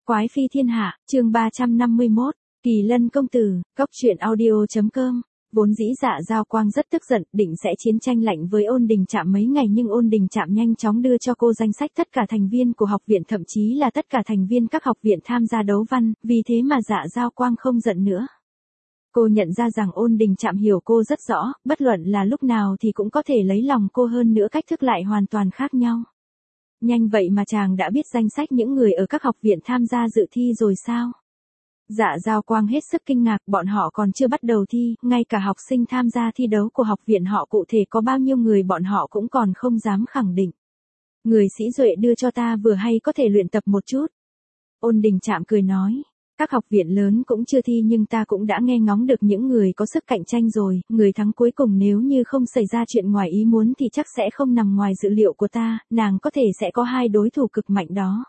Quái phi thiên hạ, chương 351, Kỳ Lân công tử, Cốc truyện audio.com. Vốn dĩ Dạ Giao Quang rất tức giận, định sẽ chiến tranh lạnh với Ôn Đình Trạm mấy ngày, nhưng Ôn Đình Trạm nhanh chóng đưa cho cô danh sách tất cả thành viên của học viện, thậm chí là tất cả thành viên các học viện tham gia đấu văn, vì thế mà Dạ Giao Quang không giận nữa. Cô nhận ra rằng Ôn Đình Trạm hiểu cô rất rõ, bất luận là lúc nào thì cũng có thể lấy lòng cô, hơn nữa cách thức lại hoàn toàn khác nhau. Nhanh vậy mà chàng đã biết danh sách những người ở các học viện tham gia dự thi rồi sao? Dạ Giao Quang hết sức kinh ngạc, bọn họ còn chưa bắt đầu thi, ngay cả học sinh tham gia thi đấu của học viện họ cụ thể có bao nhiêu người bọn họ cũng còn không dám khẳng định. Người Sĩ Duệ đưa cho ta vừa hay có thể luyện tập một chút. Ôn Đình Trạm cười nói, các học viện lớn cũng chưa thi nhưng ta cũng đã nghe ngóng được những người có sức cạnh tranh rồi, người thắng cuối cùng nếu như không xảy ra chuyện ngoài ý muốn thì chắc sẽ không nằm ngoài dự liệu của ta, nàng có thể sẽ có hai đối thủ cực mạnh đó.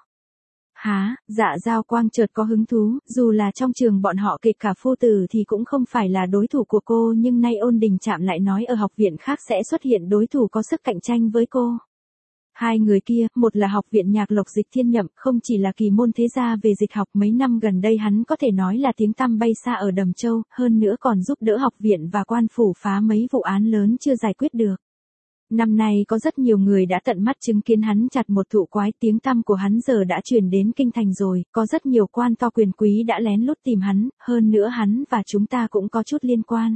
Hả, Dạ Giao Quang chợt có hứng thú, dù là trong trường bọn họ kể cả phu tử thì cũng không phải là đối thủ của cô, nhưng nay Ôn Đình Trạm lại nói ở học viện khác sẽ xuất hiện đối thủ có sức cạnh tranh với cô. Hai người kia, một là học viện Nhạc Lộc Dịch Thiên Nhậm, không chỉ là kỳ môn thế gia về dịch học, mấy năm gần đây hắn có thể nói là tiếng tăm bay xa ở Đầm Châu, hơn nữa còn giúp đỡ học viện và quan phủ phá mấy vụ án lớn chưa giải quyết được. Năm nay có rất nhiều người đã tận mắt chứng kiến hắn chặt một thụ quái, tiếng tăm của hắn giờ đã truyền đến kinh thành rồi, có rất nhiều quan to quyền quý đã lén lút tìm hắn, hơn nữa hắn và chúng ta cũng có chút liên quan.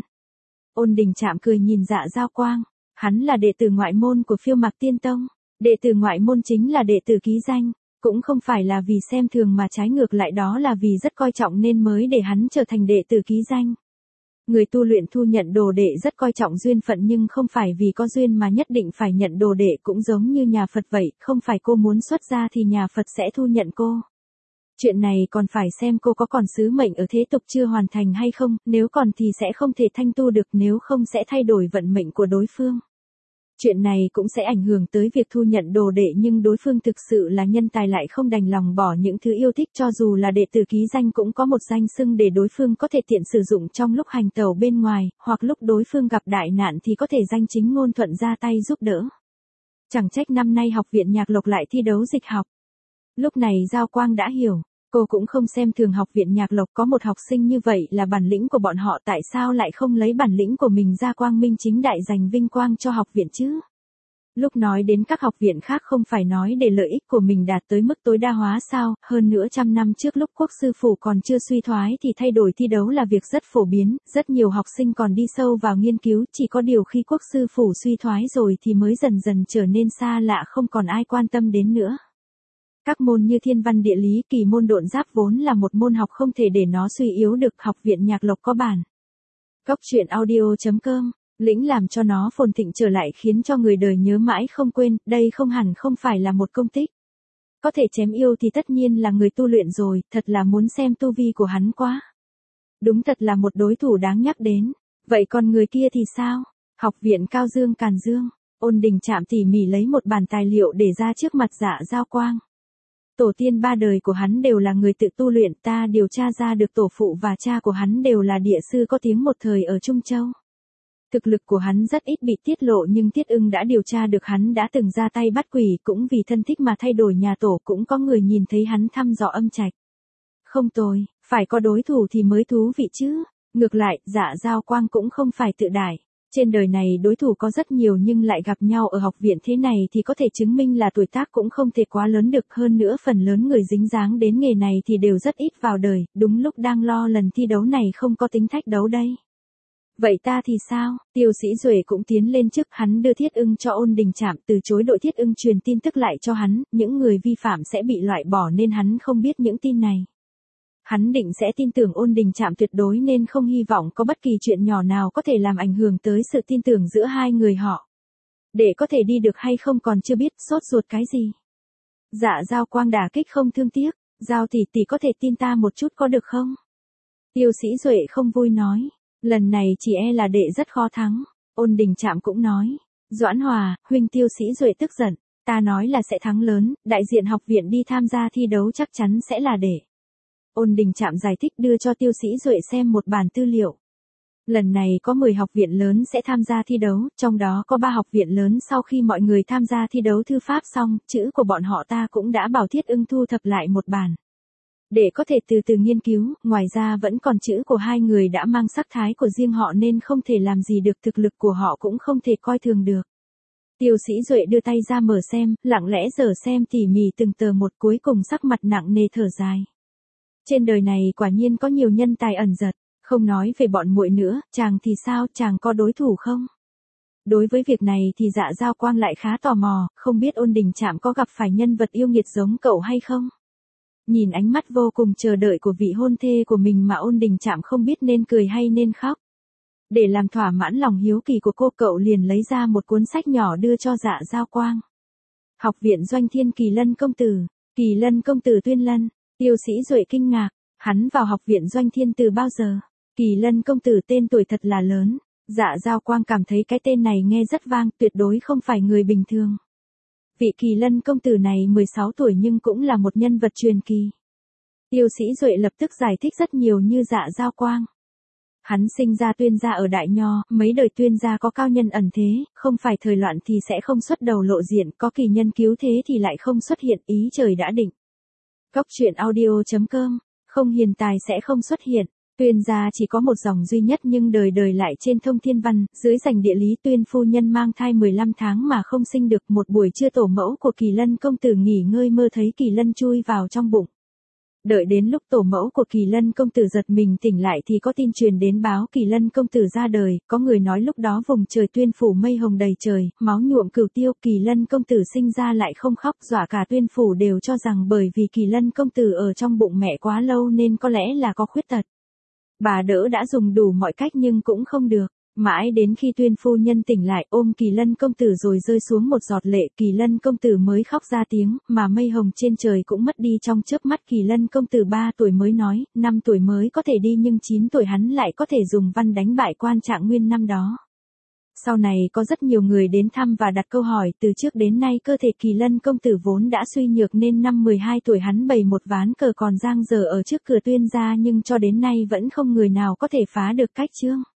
Ôn Đình Trạm cười nhìn Dạ Giao Quang, hắn là đệ tử ngoại môn của Phiêu Mạc Tiên Tông, đệ tử ngoại môn chính là đệ tử ký danh, cũng không phải là vì xem thường mà trái ngược lại đó là vì rất coi trọng nên mới để hắn trở thành đệ tử ký danh. Người tu luyện thu nhận đồ đệ rất coi trọng duyên phận, nhưng không phải vì có duyên mà nhất định phải nhận đồ đệ, cũng giống như nhà Phật vậy, không phải cô muốn xuất gia thì nhà Phật sẽ thu nhận cô. Chuyện này còn phải xem cô có còn sứ mệnh ở thế tục chưa hoàn thành hay không, nếu còn thì sẽ không thể thanh tu được, nếu không sẽ thay đổi vận mệnh của đối phương. Chuyện này cũng sẽ ảnh hưởng tới việc thu nhận đồ đệ, nhưng đối phương thực sự là nhân tài lại không đành lòng bỏ những thứ yêu thích, cho dù là đệ tử ký danh cũng có một danh xưng để đối phương có thể tiện sử dụng trong lúc hành tẩu bên ngoài, hoặc lúc đối phương gặp đại nạn thì có thể danh chính ngôn thuận ra tay giúp đỡ. Chẳng trách năm nay học viện Nhạc Lộc lại thi đấu dịch học. Lúc này Giao Quang đã hiểu. Cô cũng không xem thường học viện Nhạc Lộc, có một học sinh như vậy là bản lĩnh của bọn họ, tại sao lại không lấy bản lĩnh của mình ra quang minh chính đại giành vinh quang cho học viện chứ? Lúc nói đến các học viện khác không phải nói để lợi ích của mình đạt tới mức tối đa hóa sao, hơn nữa trăm năm trước lúc Quốc sư phủ còn chưa suy thoái thì thay đổi thi đấu là việc rất phổ biến, rất nhiều học sinh còn đi sâu vào nghiên cứu, chỉ có điều khi Quốc sư phủ suy thoái rồi thì mới dần dần trở nên xa lạ, không còn ai quan tâm đến nữa. Các môn như thiên văn địa lý, kỳ môn độn giáp vốn là một môn học không thể để nó suy yếu được, học viện Nhạc Lộc có bản. Cốc truyện audio.com, lĩnh làm cho nó phồn thịnh trở lại khiến cho người đời nhớ mãi không quên, đây không hẳn không phải là một công tích. Có thể chém yêu thì tất nhiên là người tu luyện rồi, thật là muốn xem tu vi của hắn quá. Đúng thật là một đối thủ đáng nhắc đến. Vậy còn người kia thì sao? Học viện Cao Dương Càn Dương. Ôn Đình Trạm tỉ mỉ lấy một bản tài liệu để ra trước mặt Dạ Giao Quang. Tổ tiên ba đời của hắn đều là người tự tu luyện, ta điều tra ra được tổ phụ và cha của hắn đều là địa sư có tiếng một thời ở Trung Châu. Thực lực của hắn rất ít bị tiết lộ, nhưng Tiết Ưng đã điều tra được hắn đã từng ra tay bắt quỷ, cũng vì thân thích mà thay đổi nhà tổ, cũng có người nhìn thấy hắn thăm dò âm trạch. Không tồi, phải có đối thủ thì mới thú vị chứ. Ngược lại, Dạ Giao Quang cũng không phải tự đại. Trên đời này đối thủ có rất nhiều nhưng lại gặp nhau ở học viện thế này thì có thể chứng minh là tuổi tác cũng không thể quá lớn được, hơn nữa phần lớn người dính dáng đến nghề này thì đều rất ít vào đời, đúng lúc đang lo lần thi đấu này không có tính thách đấu đây. Vậy ta thì sao? Tiêu Sĩ Duệ cũng tiến lên trước, hắn đưa Thiết Ưng cho Ôn Đình Trạm, từ chối đội Thiết Ưng truyền tin tức lại cho hắn, những người vi phạm sẽ bị loại bỏ nên hắn không biết những tin này. Hắn định sẽ tin tưởng Ôn Đình Trạm tuyệt đối nên không hy vọng có bất kỳ chuyện nhỏ nào có thể làm ảnh hưởng tới sự tin tưởng giữa hai người họ. Để có thể đi được hay không còn chưa biết, sốt ruột cái gì. Dạ Giao Quang đả kích không thương tiếc, Giao tỷ tỷ có thể tin ta một chút có được không? Tiêu Sĩ Duệ không vui nói, lần này chỉ e là đệ rất khó thắng. Ôn Đình Trạm cũng nói, Doãn Hòa, huynh. Tiêu Sĩ Duệ tức giận, ta nói là sẽ thắng lớn, đại diện học viện đi tham gia thi đấu chắc chắn sẽ là đệ. Ôn Đình Trạm giải thích đưa cho Tiêu Sĩ Duệ xem một bản tư liệu. Lần này có 10 học viện lớn sẽ tham gia thi đấu, trong đó có 3 học viện lớn. Sau khi mọi người tham gia thi đấu thư pháp xong, chữ của bọn họ ta cũng đã bảo Thiết Ưng thu thập lại một bản. Để có thể từ từ nghiên cứu, ngoài ra vẫn còn chữ của hai người đã mang sắc thái của riêng họ nên không thể làm gì được, thực lực của họ cũng không thể coi thường được. Tiêu Sĩ Duệ đưa tay ra mở xem, lặng lẽ dở xem tỉ mỉ từng tờ một, cuối cùng sắc mặt nặng nề thở dài. Trên đời này quả nhiên có nhiều nhân tài ẩn giật, không nói về bọn muội nữa, chàng thì sao, chàng có đối thủ không? Đối với việc này thì Dạ Giao Quang lại khá tò mò, không biết Ôn Đình Trạm có gặp phải nhân vật yêu nghiệt giống cậu hay không? Nhìn ánh mắt vô cùng chờ đợi của vị hôn thê của mình mà Ôn Đình Trạm không biết nên cười hay nên khóc. Để làm thỏa mãn lòng hiếu kỳ của cô, cậu liền lấy ra một cuốn sách nhỏ đưa cho Dạ Giao Quang. Học viện Doanh Thiên Kỳ Lân công tử, Kỳ Lân công tử Tuyên Lân. Tiêu Sĩ Duệ kinh ngạc, hắn vào học viện Doanh Thiên từ bao giờ? Kỳ Lân công tử tên tuổi thật là lớn. Dạ Giao Quang cảm thấy cái tên này nghe rất vang, tuyệt đối không phải người bình thường. Vị Kỳ Lân công tử này 16 tuổi nhưng cũng là một nhân vật truyền kỳ. Tiêu Sĩ Duệ lập tức giải thích rất nhiều như Dạ Giao Quang. Hắn sinh ra Tuyên gia ở Đại Nho, mấy đời Tuyên gia có cao nhân ẩn thế, không phải thời loạn thì sẽ không xuất đầu lộ diện, có kỳ nhân cứu thế thì lại không xuất hiện, ý trời đã định. Cốc truyện audio.com, không hiền tài sẽ không xuất hiện. Tuyên gia chỉ có một dòng duy nhất nhưng đời đời lại trên thông thiên văn, dưới rành địa lý. Tuyên phu nhân mang thai 15 tháng mà không sinh được, một buổi trưa tổ mẫu của Kỳ Lân công tử nghỉ ngơi mơ thấy Kỳ Lân chui vào trong bụng. Đợi đến lúc tổ mẫu của Kỳ Lân công tử giật mình tỉnh lại thì có tin truyền đến báo Kỳ Lân công tử ra đời, có người nói lúc đó vùng trời Tuyên phủ mây hồng đầy trời, máu nhuộm cửu tiêu, Kỳ Lân công tử sinh ra lại không khóc, dọa cả Tuyên phủ đều cho rằng bởi vì Kỳ Lân công tử ở trong bụng mẹ quá lâu nên có lẽ là có khuyết tật. Bà đỡ đã dùng đủ mọi cách nhưng cũng không được. Mãi đến khi Tuyên phu nhân tỉnh lại ôm Kỳ Lân công tử rồi rơi xuống một giọt lệ, Kỳ Lân công tử mới khóc ra tiếng, mà mây hồng trên trời cũng mất đi trong chớp mắt. Kỳ Lân công tử 3 tuổi mới nói, 5 tuổi mới có thể đi nhưng 9 tuổi hắn lại có thể dùng văn đánh bại Quan Trạng Nguyên năm đó. Sau này có rất nhiều người đến thăm và đặt câu hỏi, từ trước đến nay cơ thể Kỳ Lân công tử vốn đã suy nhược nên năm 12 tuổi hắn bày một ván cờ còn dang dở ở trước cửa Tuyên gia nhưng cho đến nay vẫn không người nào có thể phá được cách chương.